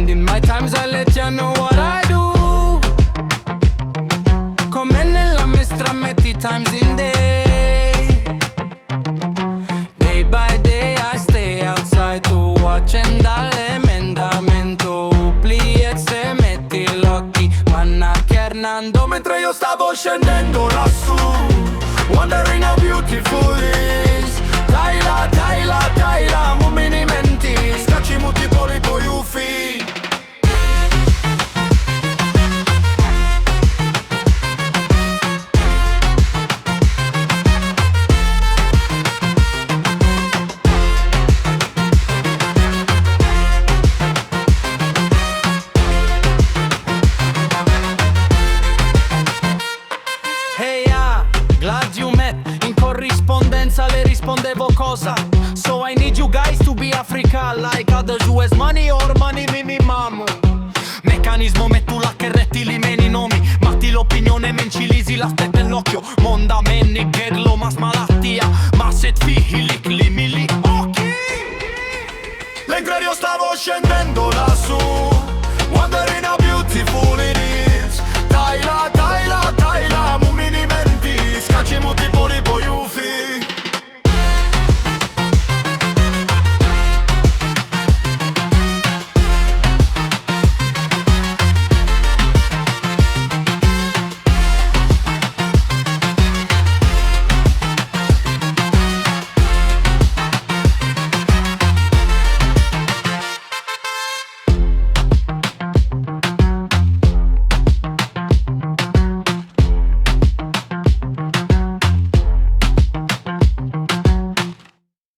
And in my times I let you know what I do. Come nella mestra metti times in day. Day by day I stay outside to watch and dall'emendamento Upliet se metti l'occhi Vanna Hernando mentre io stavo scendendo lassù Wondering how beautiful is Taila, taila, taila, mummini menti Scacci muti polipo yufi Le rispondevo cosa? So I need you guys to be Africa like others US money or money mi mamu Meccanismo mettulla che rettili meni nomi Matti l'opinione mencilisi l'aspetta l'occhio Monda menni gerlo mas malattia Ma set fihi likli mili occhi L'engrerio stavo scendendo lassù Wondering how beautiful